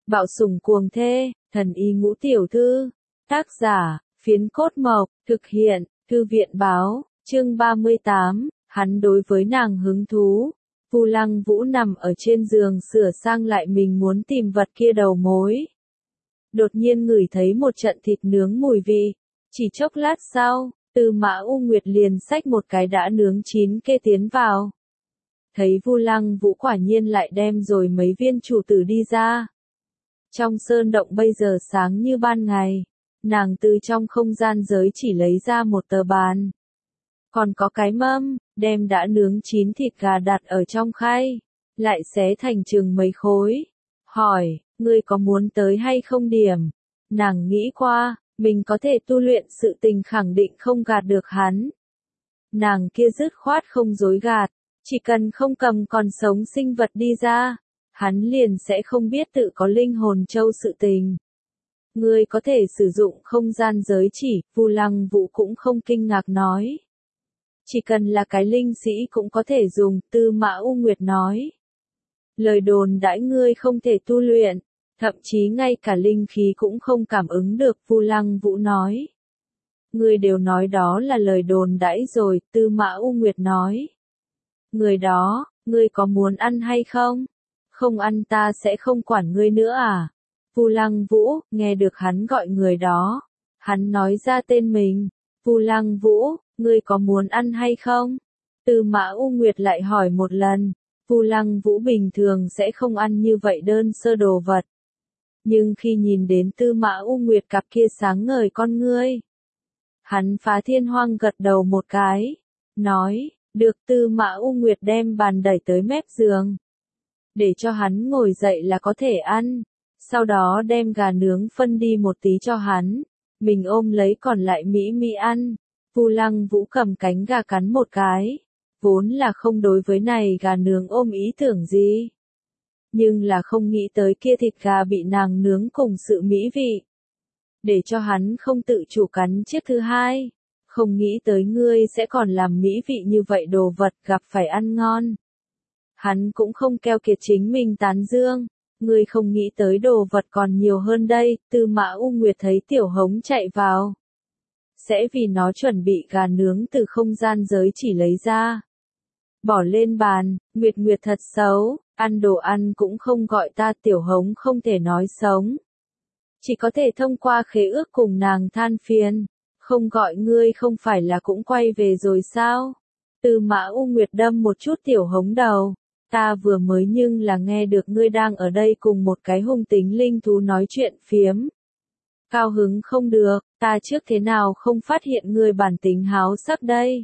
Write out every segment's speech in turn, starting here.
Bạo sủng cuồng thê, thần y ngũ tiểu thư. Tác giả, Phiến Cốt Mộc, thực hiện, Thư viện báo, chương 38, hắn đối với nàng hứng thú. Vu Lăng Vũ nằm ở trên giường sửa sang lại mình muốn tìm vật kia đầu mối. Đột nhiên ngửi thấy một trận thịt nướng mùi vị. Chỉ chốc lát sau, Tư Mã U Nguyệt liền xách một cái đã nướng chín kê tiến vào. Thấy Vu Lăng Vũ quả nhiên lại đem rồi mấy viên chủ tử đi ra. Trong sơn động bây giờ sáng như ban ngày, nàng từ trong không gian giới chỉ lấy ra một tờ bàn. Còn có cái mâm, đem đã nướng chín thịt gà đặt ở trong khay, lại xé thành chừng mấy khối. Hỏi, ngươi có muốn tới hay không điểm? Nàng nghĩ qua, mình có thể tu luyện sự tình khẳng định không gạt được hắn. Nàng kia dứt khoát không dối gạt, chỉ cần không cầm còn sống sinh vật đi ra, hắn liền sẽ không biết tự có linh hồn châu sự tình. Ngươi có thể sử dụng không gian giới chỉ, Vu Lăng Vũ cũng không kinh ngạc nói. Chỉ cần là cái linh sĩ cũng có thể dùng, Tư Mã U Nguyệt nói. Lời đồn đãi ngươi không thể tu luyện, thậm chí ngay cả linh khí cũng không cảm ứng được, Vu Lăng Vũ nói. Ngươi đều nói đó là lời đồn đãi rồi, Tư Mã U Nguyệt nói. Người đó, ngươi có muốn ăn hay không? Không ăn ta sẽ không quản ngươi nữa à? Vu Lăng Vũ, nghe được hắn gọi người đó. Hắn nói ra tên mình. Vu Lăng Vũ, ngươi có muốn ăn hay không? Tư Mã U Nguyệt lại hỏi một lần. Vu Lăng Vũ bình thường sẽ không ăn như vậy đơn sơ đồ vật. Nhưng khi nhìn đến Tư Mã U Nguyệt cặp kia sáng ngời con ngươi, hắn phá thiên hoang gật đầu một cái. Nói, được. Tư Mã U Nguyệt đem bàn đẩy tới mép giường. Để cho hắn ngồi dậy là có thể ăn. Sau đó đem gà nướng phân đi một tí cho hắn. Mình ôm lấy còn lại mỹ mỹ ăn. Vu Lăng Vũ cầm cánh gà cắn một cái. Vốn là không đối với này gà nướng ôm ý tưởng gì. Nhưng là không nghĩ tới kia thịt gà bị nàng nướng cùng sự mỹ vị. Để cho hắn không tự chủ cắn chiếc thứ hai. Không nghĩ tới ngươi sẽ còn làm mỹ vị như vậy đồ vật gặp phải ăn ngon. Hắn cũng không keo kiệt chính mình tán dương. Ngươi không nghĩ tới đồ vật còn nhiều hơn đây, Tư Mã U Nguyệt thấy Tiểu Hống chạy vào. Sẽ vì nó chuẩn bị gà nướng từ không gian giới chỉ lấy ra. Bỏ lên bàn, Nguyệt Nguyệt thật xấu, ăn đồ ăn cũng không gọi ta. Tiểu Hống không thể nói sống. Chỉ có thể thông qua khế ước cùng nàng than phiền. Không gọi ngươi không phải là cũng quay về rồi sao? Tư Mã U Nguyệt đâm một chút Tiểu Hống đầu. Ta vừa mới nhưng là nghe được ngươi đang ở đây cùng một cái hung tính linh thú nói chuyện phiếm. Cao hứng không được, ta trước thế nào không phát hiện ngươi bản tính háo sắc đây?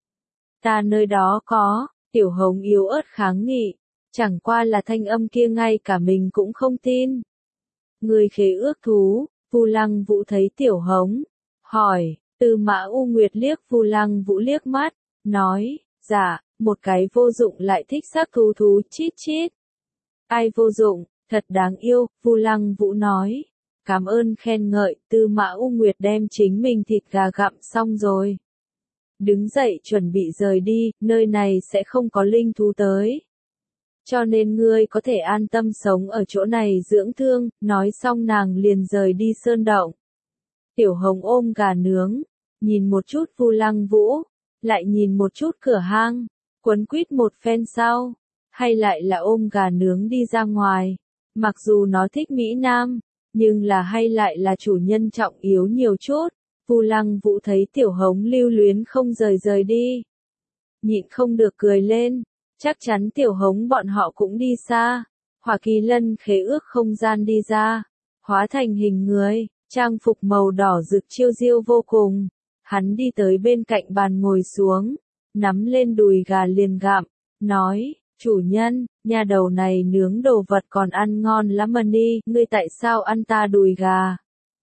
Ta nơi đó có, Tiểu Hống yếu ớt kháng nghị, chẳng qua là thanh âm kia ngay cả mình cũng không tin. Ngươi khế ước thú, Vu Lăng Vũ thấy Tiểu Hống, hỏi. Tư Mã U Nguyệt liếc Vu Lăng Vũ liếc mắt, nói, dạ, một cái vô dụng lại thích xác thú thú, chít chít. Ai vô dụng, thật đáng yêu, Vu Lăng Vũ nói. Cảm ơn khen ngợi. Tư Mã U Nguyệt đem chính mình thịt gà gặm xong rồi. Đứng dậy chuẩn bị rời đi, nơi này sẽ không có linh thú tới. Cho nên ngươi có thể an tâm sống ở chỗ này dưỡng thương, nói xong nàng liền rời đi sơn động. Tiểu Hồng ôm gà nướng, nhìn một chút Vu Lăng Vũ, lại nhìn một chút cửa hang, quấn quýt một phen sau, hay lại là ôm gà nướng đi ra ngoài. Mặc dù nó thích Mỹ Nam, nhưng là hay lại là chủ nhân trọng yếu nhiều chút. Vu Lăng Vũ thấy Tiểu Hống lưu luyến không rời đi. Nhịn không được cười lên, chắc chắn Tiểu Hống bọn họ cũng đi xa. Hỏa Kỳ Lân khế ước không gian đi ra, hóa thành hình người, trang phục màu đỏ rực chiêu diêu vô cùng. Hắn đi tới bên cạnh bàn ngồi xuống, nắm lên đùi gà liền gặm, nói, chủ nhân, nhà đầu này nướng đồ vật còn ăn ngon lắm mà đi, ngươi tại sao ăn ta đùi gà?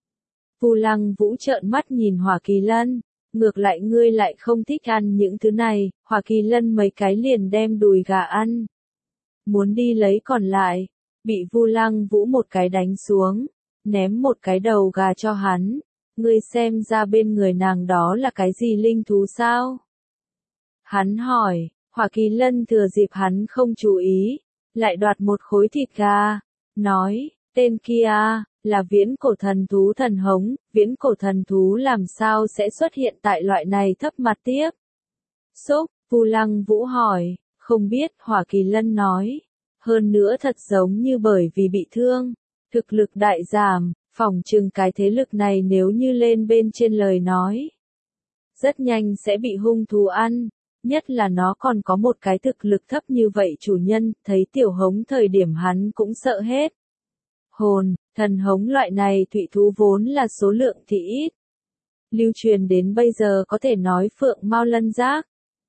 Vu Lăng Vũ trợn mắt nhìn Hỏa Kỳ Lân, ngược lại ngươi lại không thích ăn những thứ này. Hỏa Kỳ Lân mấy cái liền đem đùi gà ăn. Muốn đi lấy còn lại, bị Vu Lăng Vũ một cái đánh xuống, ném một cái đầu gà cho hắn. Ngươi xem ra bên người nàng đó là cái gì linh thú sao? Hắn hỏi. Hỏa Kỳ Lân thừa dịp hắn không chú ý, lại đoạt một khối thịt gà, nói, Tên kia, là viễn cổ thần thú thần hống, viễn cổ thần thú làm sao sẽ xuất hiện tại loại này thấp mặt tiếp? Xúc, Vu Lăng Vũ hỏi, không biết, Hỏa Kỳ Lân nói. Hơn nữa thật giống như bởi vì bị thương, thực lực đại giảm, phỏng chừng cái thế lực này nếu như lên bên trên lời nói. Rất nhanh sẽ bị hung thú ăn, nhất là nó còn có một cái thực lực thấp như vậy chủ nhân, thấy tiểu hống thời điểm hắn cũng sợ hết. Hồn, thần hống loại này thủy thú vốn là số lượng thì ít. Lưu truyền đến bây giờ có thể nói phượng mao lân giác.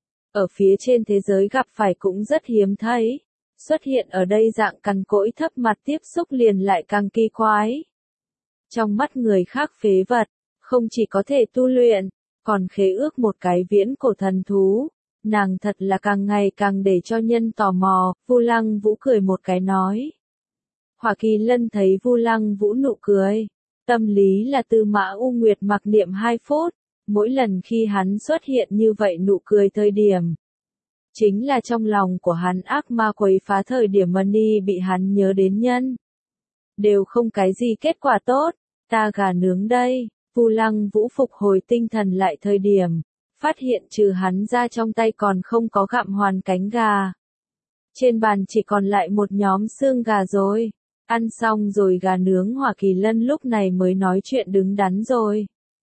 Ở phía trên thế giới gặp phải cũng rất hiếm thấy. Xuất hiện ở đây dạng cằn cỗi thấp mặt tiếp xúc liền lại càng kỳ quái. Trong mắt người khác phế vật, không chỉ có thể tu luyện, còn khế ước một cái viễn cổ thần thú. Nàng thật là càng ngày càng để cho nhân tò mò, Vu Lăng Vũ cười một cái nói. Hỏa Kỳ Lân thấy Vu Lăng Vũ nụ cười, tâm lý là Tư Mã U Nguyệt mặc niệm 2 phút, mỗi lần khi hắn xuất hiện như vậy nụ cười thời điểm. Chính là trong lòng của hắn ác ma quấy phá thời điểm Money bị hắn nhớ đến nhân. Đều không cái gì kết quả tốt, ta gà nướng đây, Vu Lăng Vũ phục hồi tinh thần lại thời điểm, phát hiện trừ hắn ra trong tay còn không có gặm hoàn cánh gà. Trên bàn chỉ còn lại một nhóm xương gà rồi. Ăn xong rồi gà nướng Hỏa Kỳ Lân lúc này mới nói chuyện đứng đắn rồi.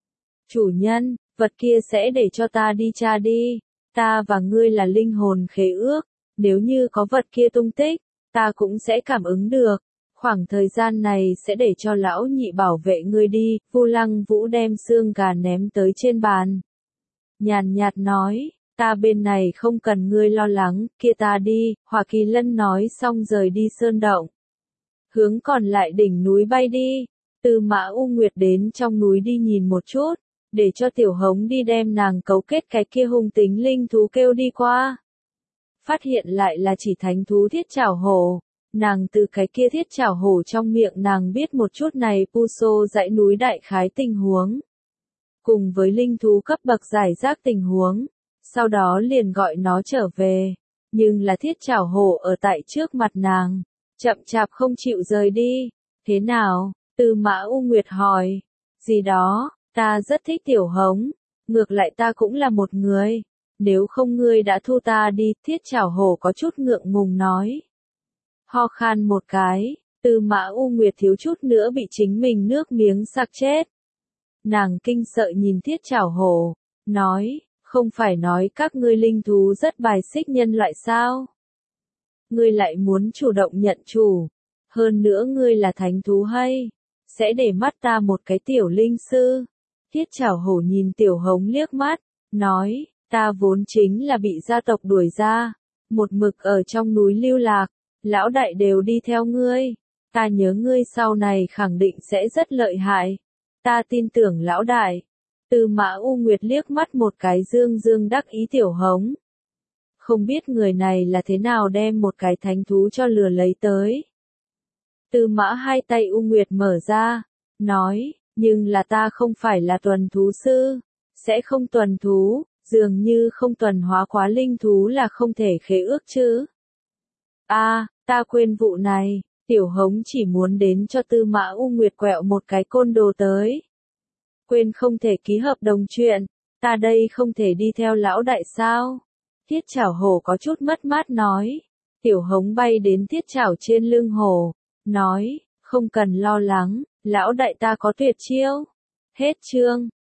Chủ nhân, vật kia sẽ để cho ta đi tra đi. Ta và ngươi là linh hồn khế ước. Nếu như có vật kia tung tích, ta cũng sẽ cảm ứng được. Khoảng thời gian này sẽ để cho lão nhị bảo vệ ngươi đi. Vu Lăng Vũ đem xương gà ném tới trên bàn. Nhàn nhạt nói, ta bên này không cần ngươi lo lắng, kia ta đi. Hỏa Kỳ Lân nói xong rời đi sơn động. Hướng còn lại đỉnh núi bay đi. Tư Mã U Nguyệt đến trong núi đi nhìn một chút, để cho tiểu hống đi đem nàng cấu kết cái kia hung tính linh thú kêu đi qua. Phát hiện lại là chỉ thánh thú thiết chảo hổ. Nàng từ cái kia thiết chảo hổ trong miệng nàng biết một chút này Puso dãy núi đại khái tình huống. Cùng với linh thú cấp bậc giải rác tình huống. Sau đó liền gọi nó trở về. Nhưng là thiết chảo hổ ở tại trước mặt nàng. Chậm chạp không chịu rời đi. Thế nào? Tư Mã U Nguyệt hỏi. Gì đó, ta rất thích tiểu hống. Ngược lại ta cũng là một người. Nếu không ngươi đã thu ta đi, thiết chảo hổ có chút ngượng ngùng nói. Ho khan một cái, Tư Mã U Nguyệt thiếu chút nữa bị chính mình nước miếng sặc chết. Nàng kinh sợ nhìn thiết chảo hổ, nói, không phải nói các ngươi linh thú rất bài xích nhân loại sao? Ngươi lại muốn chủ động nhận chủ. Hơn nữa ngươi là thánh thú hay? Sẽ để mắt ta một cái tiểu linh sư. Thiết chảo hổ nhìn tiểu hống liếc mắt, nói, ta vốn chính là bị gia tộc đuổi ra. Một mực ở trong núi lưu lạc, lão đại đều đi theo ngươi. Ta nhớ ngươi sau này khẳng định sẽ rất lợi hại. Ta tin tưởng lão đại. Tư Mã U Nguyệt liếc mắt một cái dương dương đắc ý tiểu hống. Không biết người này là thế nào đem một cái thánh thú cho lừa lấy tới. Tư Mã hai tay U Nguyệt mở ra, nói, nhưng là ta không phải là tuần thú sư, sẽ không tuần thú, dường như không tuần hóa quá linh thú là không thể khế ước chứ. Ta quên vụ này, tiểu hống chỉ muốn đến cho Tư Mã U Nguyệt quẹo một cái côn đồ tới. Quên không thể ký hợp đồng chuyện, ta đây không thể đi theo lão đại sao? Thiết chảo hổ có chút mất mát nói. Tiểu hống bay đến thiết chảo trên lưng hổ, nói, không cần lo lắng, lão đại ta có tuyệt chiêu. Hết chương.